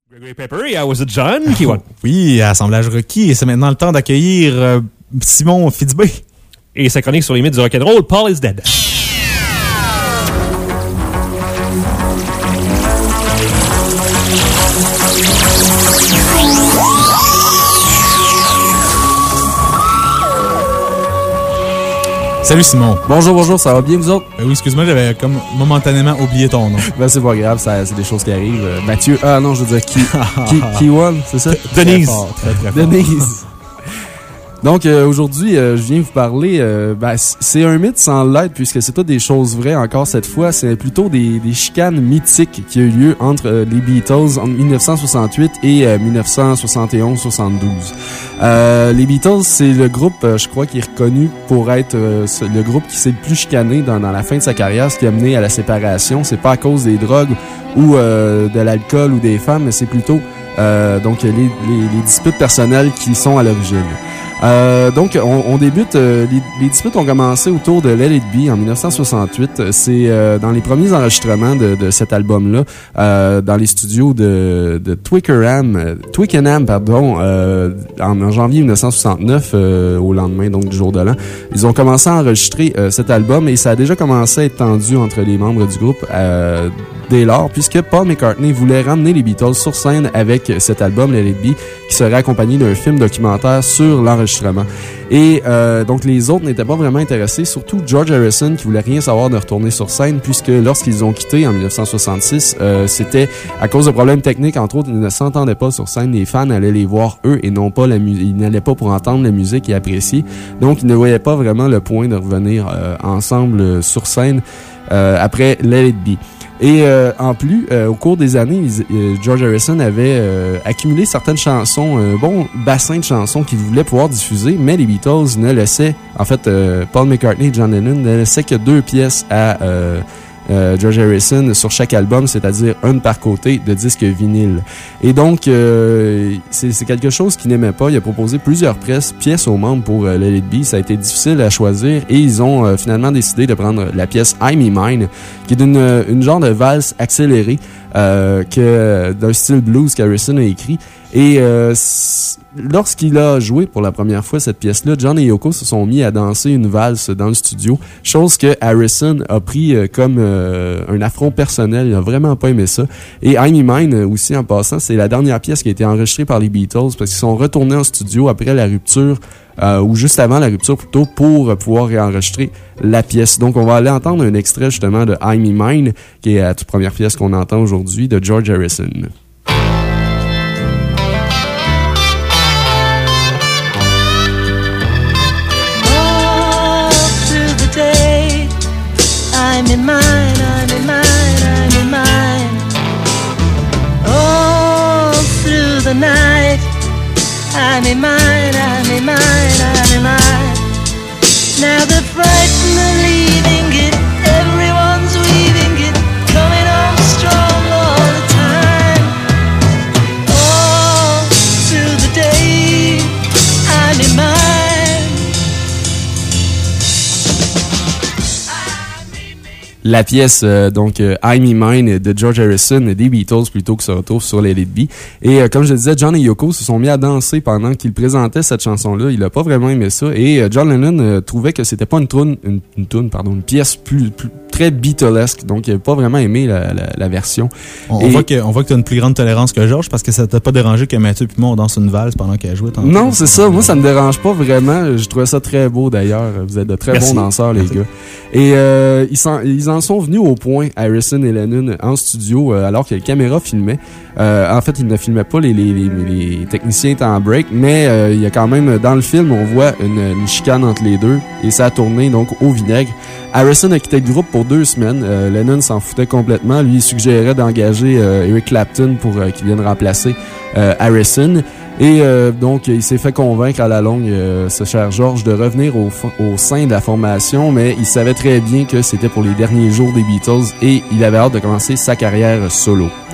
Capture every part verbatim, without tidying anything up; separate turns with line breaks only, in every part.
Gregory Pepper, how was it, John? Qui won?
Oui, assemblage requis, et c'est maintenant le temps d'accueillir euh, Simon Fitzbé.
Et sa chronique sur les mythes du rock'n'roll, Paul is Dead.
Salut Simon.
Bonjour, bonjour, ça va bien vous autres?
Euh, oui, excuse-moi, j'avais comme momentanément oublié ton nom.
Ben c'est pas grave, ça, c'est des choses qui arrivent. Euh, Mathieu, ah non, je veux dire, qui, qui, qui won, c'est ça?
Denise.
Très fort, très, très fort.
Denise. Donc euh, aujourd'hui, euh, je viens vous parler, euh, ben, c'est un mythe sans l'être puisque c'est pas des choses vraies encore cette fois, c'est plutôt des, des chicanes mythiques qui ont eu lieu entre euh, les Beatles en dix-neuf cent soixante-huit et euh, dix-neuf cent soixante et onze soixante-douze. Euh, les Beatles, c'est le groupe, euh, je crois, qui est reconnu pour être euh, le groupe qui s'est le plus chicané dans, dans la fin de sa carrière, ce qui a mené à la séparation. C'est pas à cause des drogues ou euh, de l'alcool ou des femmes, mais c'est plutôt euh, donc les, les, les disputes personnelles qui sont à l'origine. Euh, donc, on, on débute, euh, les, les disputes ont commencé autour de Let It Be en dix-neuf cent soixante-huit. C'est euh, dans les premiers enregistrements de, de cet album-là, euh, dans les studios de, de Twickenham, euh, Twickenham, pardon, euh, en, en janvier dix-neuf cent soixante-neuf, euh, au lendemain donc du jour de l'an. Ils ont commencé à enregistrer euh, cet album et ça a déjà commencé à être tendu entre les membres du groupe euh, dès lors, puisque Paul McCartney voulait ramener les Beatles sur scène avec cet album Let It Be, qui serait accompagné d'un film documentaire sur l'enregistrement. Et euh, donc les autres n'étaient pas vraiment intéressés, surtout George Harrison qui voulait rien savoir de retourner sur scène, puisque lorsqu'ils ont quitté en dix-neuf cent soixante-six, euh, c'était à cause de problèmes techniques, entre autres, ils ne s'entendaient pas sur scène, les fans allaient les voir eux et non pas la musique, ils n'allaient pas pour entendre la musique et apprécier, donc ils ne voyaient pas vraiment le point de revenir euh, ensemble euh, sur scène euh, après Let It Be. Et euh, en plus, euh, au cours des années, ils, euh, George Harrison avait euh, accumulé certaines chansons, un bon bassin de chansons qu'il voulait pouvoir diffuser, mais les Beatles ne laissaient, en fait, euh, Paul McCartney et John Lennon ne laissaient que deux pièces à euh, euh, George Harrison sur chaque album, c'est-à-dire une par côté de disque vinyle. Et donc, euh, c'est, c'est quelque chose qu'il n'aimait pas. Il a proposé plusieurs pièces, pièces aux membres pour euh, Let It Be. Ça a été difficile à choisir et ils ont euh, finalement décidé de prendre la pièce I'm Me Mine, qui est d'une une genre de valse accélérée euh, que d'un style blues qu'Harrison a écrit. Et euh, lorsqu'il a joué pour la première fois cette pièce-là, John et Yoko se sont mis à danser une valse dans le studio, chose que Harrison a pris euh, comme euh, un affront personnel. Il a vraiment pas aimé ça. Et I'm Me Mine aussi, en passant, c'est la dernière pièce qui a été enregistrée par les Beatles parce qu'ils sont retournés en studio après la rupture, euh, ou juste avant la rupture plutôt, pour pouvoir réenregistrer la pièce. Donc on va aller entendre un extrait justement de I'm Me Mine, qui est la toute première pièce qu'on entend aujourd'hui de George Harrison.
I'm in mine, I'm in mine, I'm in mine. All through the night, I'm in mine, I'm in mine, I'm in mine. Now the frightened are leaving it, everyone's weaving it, coming on strong all the time. All through the day, I'm in mine.
La pièce, euh, donc, euh, I'm Me Mine de George Harrison, des Beatles plutôt, qui se retrouve sur Let It Be. Et euh, comme je le disais, John et Yoko se sont mis à danser pendant qu'ils présentaient cette chanson-là. Il a pas vraiment aimé ça. Et euh, John Lennon euh, trouvait que c'était pas une toune, une, une toune, pardon, une pièce plus, plus très Beatlesque. Donc, il n'a pas vraiment aimé la, la, la version.
On,
et...
on voit que, on voit que tu as une plus grande tolérance que George parce que ça t'a pas dérangé que Mathieu et moi on danse une valse pendant qu'elle jouait.
Non, c'est ça. Moi, ça me dérange pas vraiment. Je trouvais ça très beau d'ailleurs. Vous êtes de très
Merci.
bons danseurs, les
Merci.
gars. Et euh, ils, s'en, ils en sont venus au point, Harrison et Lennon, en studio, euh, alors que les caméras filmaient. Euh, en fait, ils ne filmaient pas, les, les, les, les techniciens étaient en break, mais euh, il y a quand même, dans le film, on voit une, une chicane entre les deux, et ça a tourné donc au vinaigre. Harrison a quitté le groupe pour deux semaines. Euh, Lennon s'en foutait complètement. Lui, il suggérait d'engager euh, Eric Clapton pour euh, qu'il vienne remplacer euh, Harrison. Et euh, donc, il s'est fait convaincre à la longue, euh, ce cher George, de revenir au, au sein de la formation, mais il savait très bien que c'était pour les derniers jours des Beatles et il avait hâte de commencer sa carrière solo.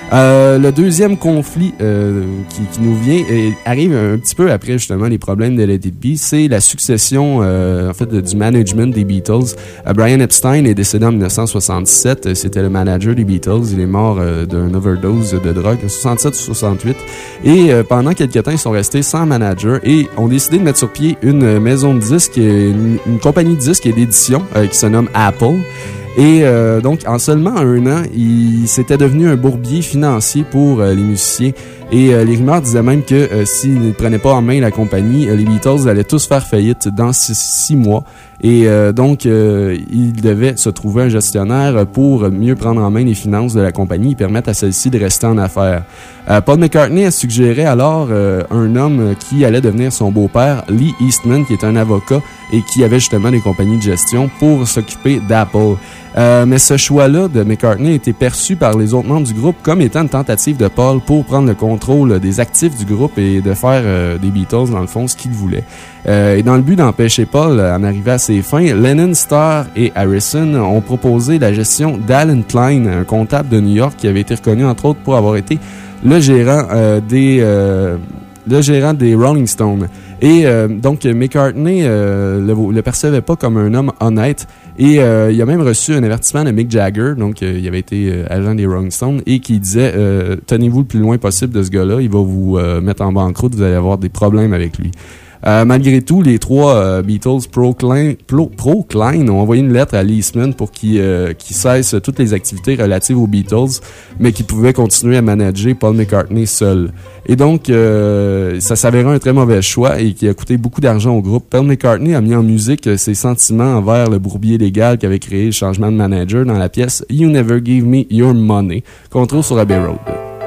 Euh, le deuxième conflit euh, qui, qui nous vient euh, arrive un petit peu après justement les problèmes de Let It Be. C'est la succession euh, en fait de, du management des Beatles. Euh, Brian Epstein est décédé en dix-neuf cent soixante-dix-sept. Euh, c'était le manager des Beatles. Il est mort euh, d'une overdose de drogue en soixante-sept ou soixante-huit. Et euh, pendant quelques temps, ils sont restés sans manager et ont décidé de mettre sur pied une maison de disques, une, une compagnie de disques et d'édition euh, qui se nomme Apple. Et euh, donc, en seulement un an, il s'était devenu un bourbier financier pour euh, les musiciens. Et euh, les rumeurs disaient même que euh, s'ils ne prenaient pas en main la compagnie, euh, les Beatles allaient tous faire faillite dans six, six mois. Et euh, donc, euh, il devait se trouver un gestionnaire pour mieux prendre en main les finances de la compagnie et permettre à celle-ci de rester en affaires. Euh, Paul McCartney a suggéré alors euh, un homme qui allait devenir son beau-père, Lee Eastman, qui est un avocat et qui avait justement des compagnies de gestion pour s'occuper d'Apple. Euh, mais ce choix-là de McCartney a été perçu par les autres membres du groupe comme étant une tentative de Paul pour prendre le contrôle des actifs du groupe et de faire euh, des Beatles, dans le fond, ce qu'il voulait. Euh, et dans le but d'empêcher Paul à en arriver à ses fins, Lennon, Starr et Harrison ont proposé la gestion d'Alan Klein, un comptable de New York qui avait été reconnu entre autres pour avoir été le gérant euh, des euh, le gérant des Rolling Stones. Et euh, donc McCartney euh, le, le percevait pas comme un homme honnête et euh, il a même reçu un avertissement de Mick Jagger, donc euh, il avait été euh, agent des Rolling Stones et qui disait euh, tenez-vous le plus loin possible de ce gars-là, il va vous euh, mettre en banqueroute, vous allez avoir des problèmes avec lui. Euh, malgré tout, les trois euh, Beatles pro-Klein pro, pro ont envoyé une lettre à Lee Eastman pour qu'il euh, qu'il cesse toutes les activités relatives aux Beatles, mais qu'il pouvait continuer à manager Paul McCartney seul. Et donc, euh, ça s'avérait un très mauvais choix et qui a coûté beaucoup d'argent au groupe. Paul McCartney a mis en musique ses sentiments envers le bourbier légal qui avait créé le changement de manager dans la pièce You Never Give Me Your Money, qu'on trouve sur Abbey Road.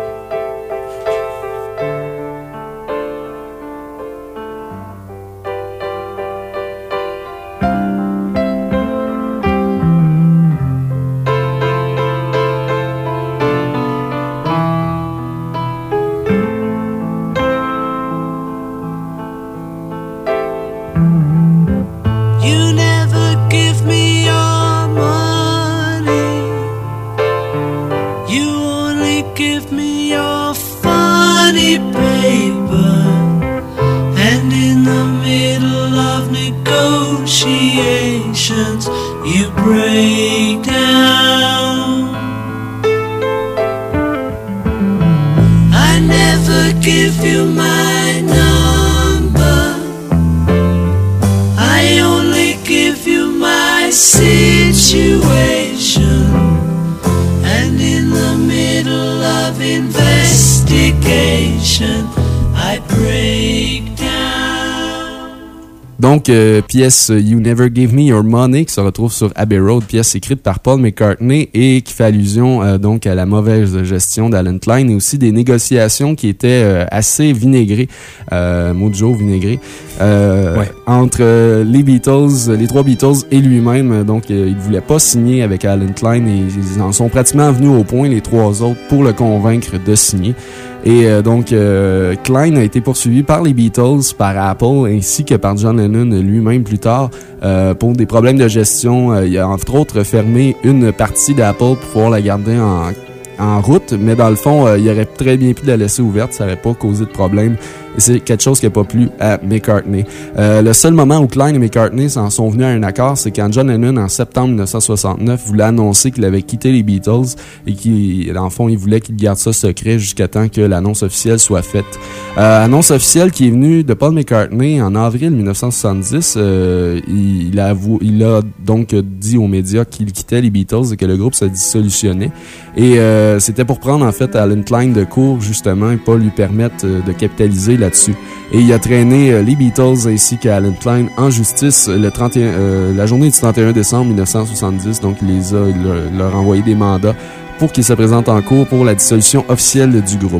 Donc, euh, pièce You Never Give Me Your Money qui se retrouve sur Abbey Road, pièce écrite par Paul McCartney et qui fait allusion euh, donc à la mauvaise gestion d'Alan Klein et aussi des négociations qui étaient euh, assez vinaigrées, euh, mot du jour vinaigré, euh, ouais. entre euh, les Beatles, les trois Beatles et lui-même. Donc, euh, il ne voulait pas signer avec Alan Klein et ils en sont pratiquement venus au point, les trois autres, pour le convaincre de signer. Et euh, donc, euh, Klein a été poursuivi par les Beatles, par Apple, ainsi que par John Lennon lui-même plus tard, euh, pour des problèmes de gestion. Euh, il a entre autres fermé une partie d'Apple pour pouvoir la garder en, en route, mais dans le fond, euh, il aurait très bien pu la laisser ouverte, ça n'aurait pas causé de problème. Et c'est quelque chose qui n'a pas plu à McCartney. Euh, le seul moment où Klein et McCartney s'en sont venus à un accord, c'est quand John Lennon, en septembre dix-neuf cent soixante-neuf, voulait annoncer qu'il avait quitté les Beatles et qu'il, dans le fond, il voulait qu'il garde ça secret jusqu'à temps que l'annonce officielle soit faite. Euh, annonce officielle qui est venue de Paul McCartney en avril dix-neuf cent soixante-dix. Euh, il, il, a avou- il a donc dit aux médias qu'il quittait les Beatles et que le groupe se dissolutionnait. Et euh, c'était pour prendre, en fait, Alan Klein de court, justement, et pas lui permettre euh, de capitaliser là-dessus. Et il a traîné euh, les Beatles ainsi qu'Alan Klein en justice le trente et un, euh, la journée du trente et un décembre dix-neuf cent soixante-dix. Donc, il les a, il leur, leur a envoyé des mandats pour qu'ils se présentent en cours pour la dissolution officielle du groupe.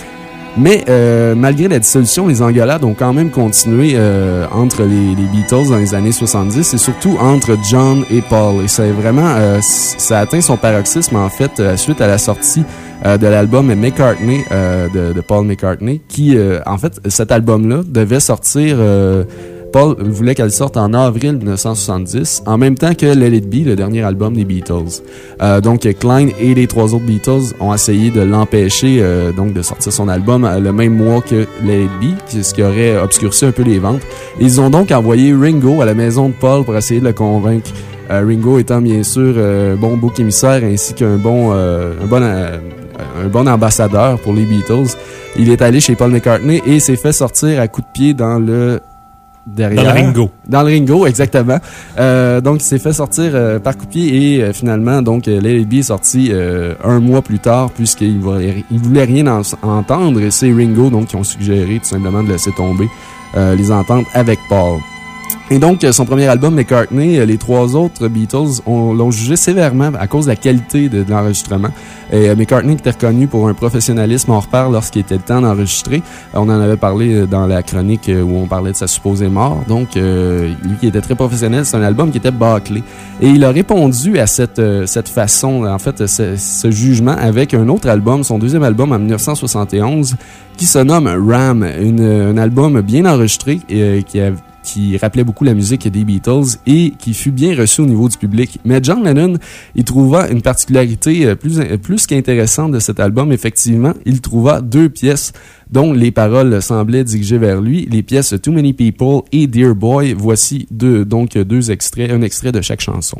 Mais euh, malgré la dissolution, les engueulades ont quand même continué euh, entre les, les Beatles dans les années soixante-dix et surtout entre John et Paul. Et ça, vraiment, euh, ça a atteint son paroxysme en fait euh, suite à la sortie euh, de l'album McCartney euh, de, de Paul McCartney, qui euh, en fait cet album-là devait sortir euh, Paul voulait qu'elle sorte en avril dix-neuf cent soixante-dix, en même temps que Let It Be, le dernier album des Beatles. Euh, donc Klein et les trois autres Beatles ont essayé de l'empêcher euh, donc de sortir son album le même mois que Let It Be, ce qui aurait obscurci un peu les ventes. Ils ont donc envoyé Ringo à la maison de Paul pour essayer de le convaincre. Euh, Ringo étant bien sûr euh, bon bouc émissaire ainsi qu'un bon, euh, un bon euh, un bon ambassadeur pour les Beatles. Il est allé chez Paul McCartney et s'est fait sortir à coups de pied dans le derrière.
Dans le Ringo.
Dans le Ringo, exactement. Euh, donc, il s'est fait sortir euh, par coup de pied et euh, finalement, donc, euh, Let It Be est sorti euh, un mois plus tard puisqu'il voulait, il voulait rien en, entendre et c'est Ringo donc qui ont suggéré tout simplement de laisser tomber euh, les ententes avec Paul. Et donc, son premier album, McCartney, les trois autres Beatles on, l'ont jugé sévèrement à cause de la qualité de, de l'enregistrement. Et McCartney était reconnu pour un professionnalisme hors pair lorsqu'il était le temps d'enregistrer. On en avait parlé dans la chronique où on parlait de sa supposée mort. Donc, euh, lui qui était très professionnel, c'est un album qui était bâclé. Et il a répondu à cette, cette façon, en fait, ce, ce jugement avec un autre album, son deuxième album en dix-neuf cent soixante et onze, qui se nomme Ram, une, un album bien enregistré et qui a qui rappelait beaucoup la musique des Beatles et qui fut bien reçu au niveau du public. Mais John Lennon, il trouva une particularité plus, plus qu'intéressante de cet album. Effectivement, il trouva deux pièces dont les paroles semblaient dirigées vers lui, les pièces Too Many People et Dear Boy. Voici deux, donc deux extraits, un extrait de chaque chanson.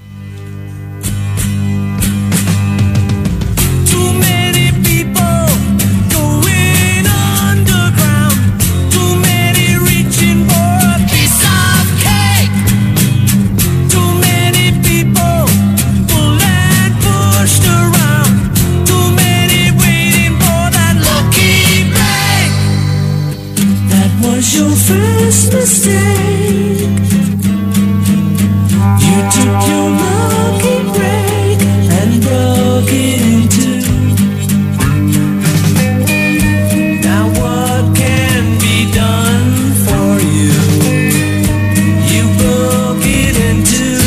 Your first mistake. You took your lucky break and broke it in two. Now what can be done for you? You broke it in two.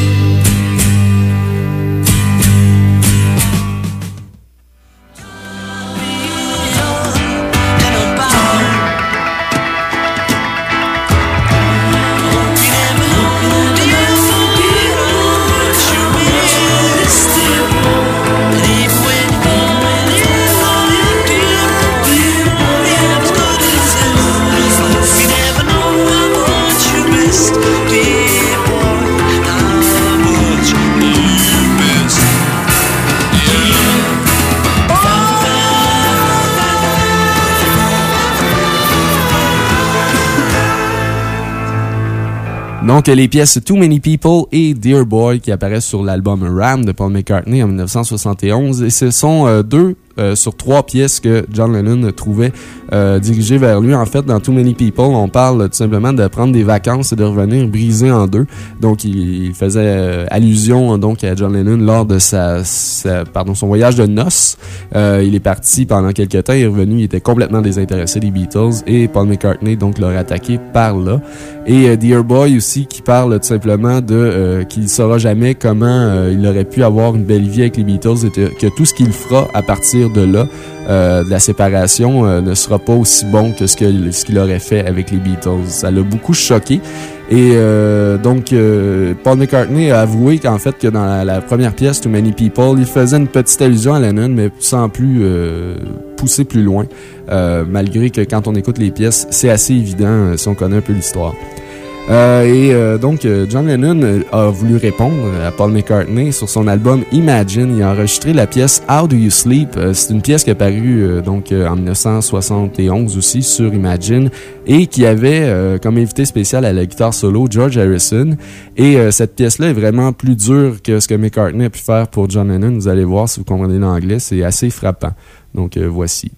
Donc, les pièces Too Many People et Dear Boy qui apparaissent sur l'album Ram de Paul McCartney en dix-neuf cent soixante et onze. Et ce sont euh, deux euh, sur trois pièces que John Lennon trouvait euh, dirigées vers lui. En fait, dans Too Many People, on parle tout simplement de prendre des vacances et de revenir brisé en deux. Donc, il, il faisait euh, allusion donc à John Lennon lors de sa, sa pardon, son voyage de noces. Euh, il est parti pendant quelques temps, il est revenu, il était complètement désintéressé des Beatles et Paul McCartney donc l'aurait attaqué par là. Et euh, Dear Boy aussi qui parle tout simplement de euh, qu'il ne saura jamais comment euh, il aurait pu avoir une belle vie avec les Beatles et que tout ce qu'il fera à partir de là, euh, de la séparation, euh, ne sera pas aussi bon que ce que ce qu'il aurait fait avec les Beatles. Ça l'a beaucoup choqué. Et euh, donc, euh, Paul McCartney a avoué qu'en fait, que dans la, la première pièce, Too Many People, il faisait une petite allusion à Lennon, mais sans plus euh, pousser plus loin, euh, malgré que quand on écoute les pièces, c'est assez évident euh, si on connaît un peu l'histoire. Euh, et euh, donc, euh, John Lennon a voulu répondre à Paul McCartney sur son album Imagine. Il a enregistré la pièce How Do You Sleep? Euh, c'est une pièce qui est apparue euh, donc, euh, en dix-neuf cent soixante et onze aussi sur Imagine et qui avait euh, comme invité spécial à la guitare solo George Harrison. Et euh, cette pièce-là est vraiment plus dure que ce que McCartney a pu faire pour John Lennon. Vous allez voir si vous comprenez l'anglais, c'est assez frappant. Donc, euh, voici.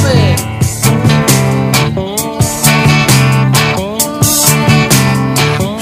Oh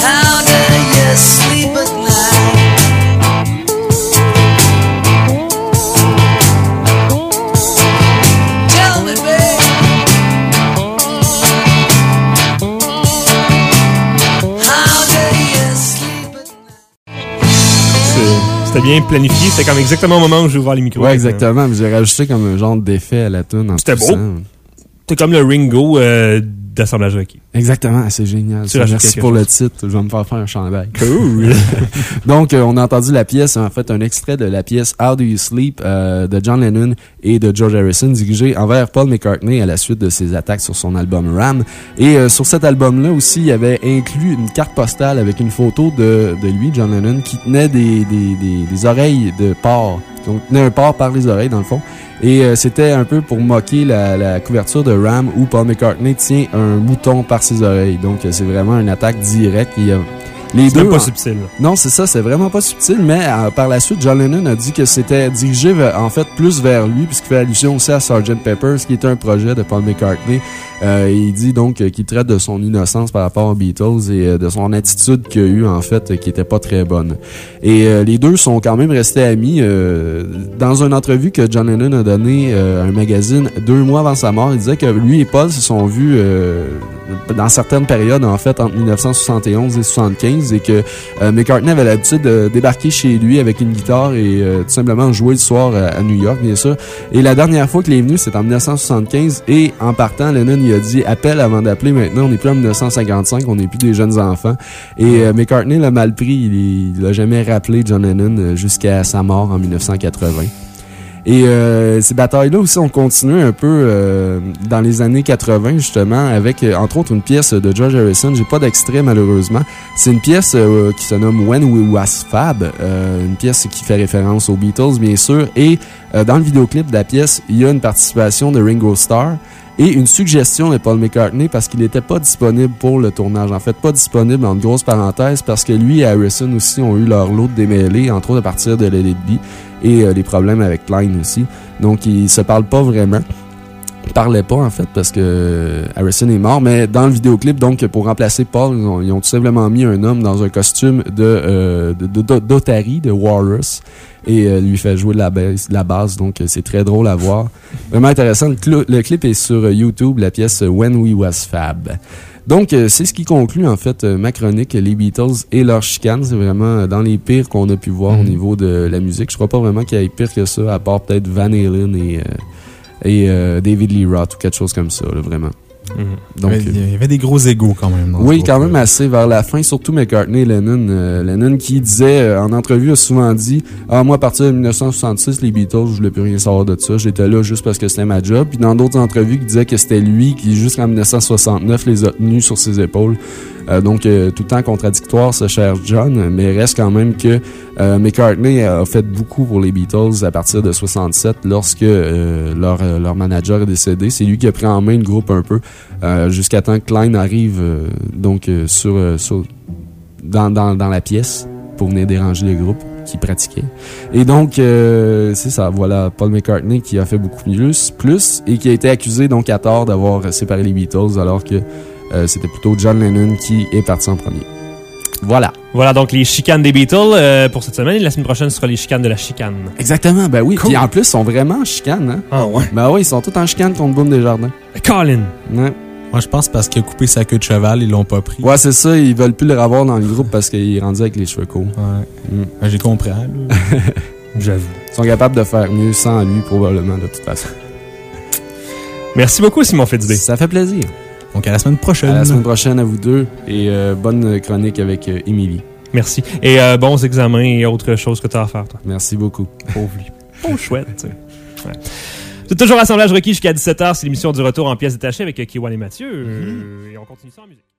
C'était bien planifié. C'était comme exactement au moment où j'ai ouvert les micros.
Ouais, exactement. Mais j'ai rajouté comme un genre d'effet à la tune.
C'était beau. C'était comme le Ringo euh, d'assemblage requis.
Exactement, c'est génial. Ça, merci pour
chose.
le titre. Je vais me faire faire un chandail.
Cool.
Donc, euh, on a entendu la pièce, en fait, un extrait de la pièce How Do You Sleep euh, de John Lennon et de George Harrison, dirigé envers Paul McCartney à la suite de ses attaques sur son album Ram. Et euh, sur cet album-là aussi, il y avait inclus une carte postale avec une photo de, de lui, John Lennon, qui tenait des, des, des, des oreilles de porc. Donc, tenait un porc par les oreilles, dans le fond. Et euh, c'était un peu pour moquer la, la couverture de Ram où Paul McCartney tient un mouton par ses oreilles. Donc, euh, c'est vraiment une attaque directe. Il y a les
c'est
deux,
même pas
en...
subtil.
Non, c'est ça, c'est vraiment pas subtil, mais euh, par la suite, John Lennon a dit que c'était dirigé vers, en fait plus vers lui, puisqu'il fait allusion aussi à sergent Pepper, ce qui était un projet de Paul McCartney. Euh, il dit donc euh, qu'il traite de son innocence par rapport aux Beatles et euh, de son attitude qu'il a eue, en fait, euh, qui était pas très bonne. Et euh, les deux sont quand même restés amis. Euh, dans une entrevue que John Lennon a donnée euh, à un magazine deux mois avant sa mort, il disait que lui et Paul se sont vus euh, dans certaines périodes, en fait, entre dix-neuf cent soixante et onze et soixante-quinze, et que euh, McCartney avait l'habitude de débarquer chez lui avec une guitare et euh, tout simplement jouer le soir à, à New York, bien sûr. Et la dernière fois qu'il est venu, c'était en dix-neuf cent soixante-quinze, et en partant, Lennon il a dit « Appelle avant d'appeler maintenant, on n'est plus en dix-neuf cent cinquante-cinq, on n'est plus des jeunes enfants. » Et euh, McCartney l'a mal pris, il l'a jamais rappelé, John Lennon, jusqu'à sa mort en dix-neuf cent quatre-vingts. Et euh, ces batailles-là aussi ont continué un peu euh, dans les années quatre-vingts, justement, avec, euh, entre autres, une pièce de George Harrison. J'ai pas d'extrait, malheureusement. C'est une pièce euh, qui se nomme When We Was Fab, euh, une pièce qui fait référence aux Beatles, bien sûr. Et euh, dans le vidéoclip de la pièce, il y a une participation de Ringo Starr et une suggestion de Paul McCartney parce qu'il n'était pas disponible pour le tournage. En fait, pas disponible en grosses parenthèses parce que lui et Harrison aussi ont eu leur lot de démêlés, entre autres à partir de Let It Be, et euh, des problèmes avec Klein aussi. Donc, ils se parlent pas vraiment. Ils parlaient pas, en fait, parce que euh, Harrison est mort. Mais dans le vidéoclip, donc, pour remplacer Paul, ils ont, ils ont tout simplement mis un homme dans un costume de, euh, de, de, de d'Otari, de Walrus, et euh, lui fait jouer de la basse, la basse. Donc, euh, c'est très drôle à voir. Vraiment intéressant. Le, cl- le clip est sur YouTube, la pièce When We Was Fab. Donc, euh, c'est ce qui conclut, en fait, euh, ma chronique, les Beatles et leur chicane. C'est vraiment euh, dans les pires qu'on a pu voir mm-hmm. au niveau de la musique. Je crois pas vraiment qu'il y ait pire que ça, à part peut-être Van Halen et, euh, et euh, David Lee Roth ou quelque chose comme ça, là, vraiment.
Mm-hmm. Donc, il y, avait, il y avait des gros égos quand même. Dans
oui, quand même assez vers la fin, surtout McCartney et Lennon. Euh, Lennon qui disait, euh, en entrevue, a souvent dit « Ah, moi, à partir de dix-neuf cent soixante-six, les Beatles, je voulais plus rien savoir de ça. J'étais là juste parce que c'était ma job. » Puis dans d'autres entrevues, il disait que c'était lui qui, jusqu'en dix-neuf cent soixante-neuf, les a tenus sur ses épaules. Euh, donc, euh, tout le temps contradictoire, ce cher John, mais reste quand même que euh, McCartney a fait beaucoup pour les Beatles à partir de soixante-sept, lorsque euh, leur, euh, leur manager est décédé. C'est lui qui a pris en main le groupe un peu, euh, jusqu'à temps que Klein arrive euh, donc euh, sur, euh, sur dans, dans, dans la pièce pour venir déranger le groupe qui pratiquait. Et donc, euh, c'est ça, voilà, Paul McCartney qui a fait beaucoup plus, plus et qui a été accusé donc à tort d'avoir séparé les Beatles alors que Euh, c'était plutôt John Lennon qui est parti en premier. Voilà.
Voilà donc les chicanes des Beatles euh, pour cette semaine. Et la semaine prochaine, ce sera les chicanes de la chicane.
Exactement, ben oui.
Cool.
Puis en plus, ils sont vraiment en chicane. Hein?
Ah ouais?
Ben oui, ils sont tous en chicane contre Boom Desjardins.
Colin!
Ouais.
Moi, je pense parce qu'il a coupé sa queue de cheval, ils l'ont pas pris.
Ouais, c'est ça. Ils veulent plus le revoir dans le groupe parce qu'il est rendu avec les cheveux courts.
Ouais.
Mm.
Ben, j'ai compris. Là.
J'avoue.
Ils sont capables de faire mieux sans lui, probablement, de toute façon.
Merci beaucoup, Simon Fitzbé.
Ça fait plaisir.
Donc, à la semaine prochaine.
À la semaine prochaine à vous deux et euh, bonne chronique avec euh, Émilie.
Merci. Et euh, bons examens et autres choses que tu as à faire, toi.
Merci beaucoup.
Pauvre lui. Pauvre chouette, tu sais. Ouais. C'est toujours Assemblage requis jusqu'à dix-sept heures. C'est l'émission du retour en pièces détachées avec Kiwan et Mathieu. Mm-hmm. Euh, et on continue ça en musique.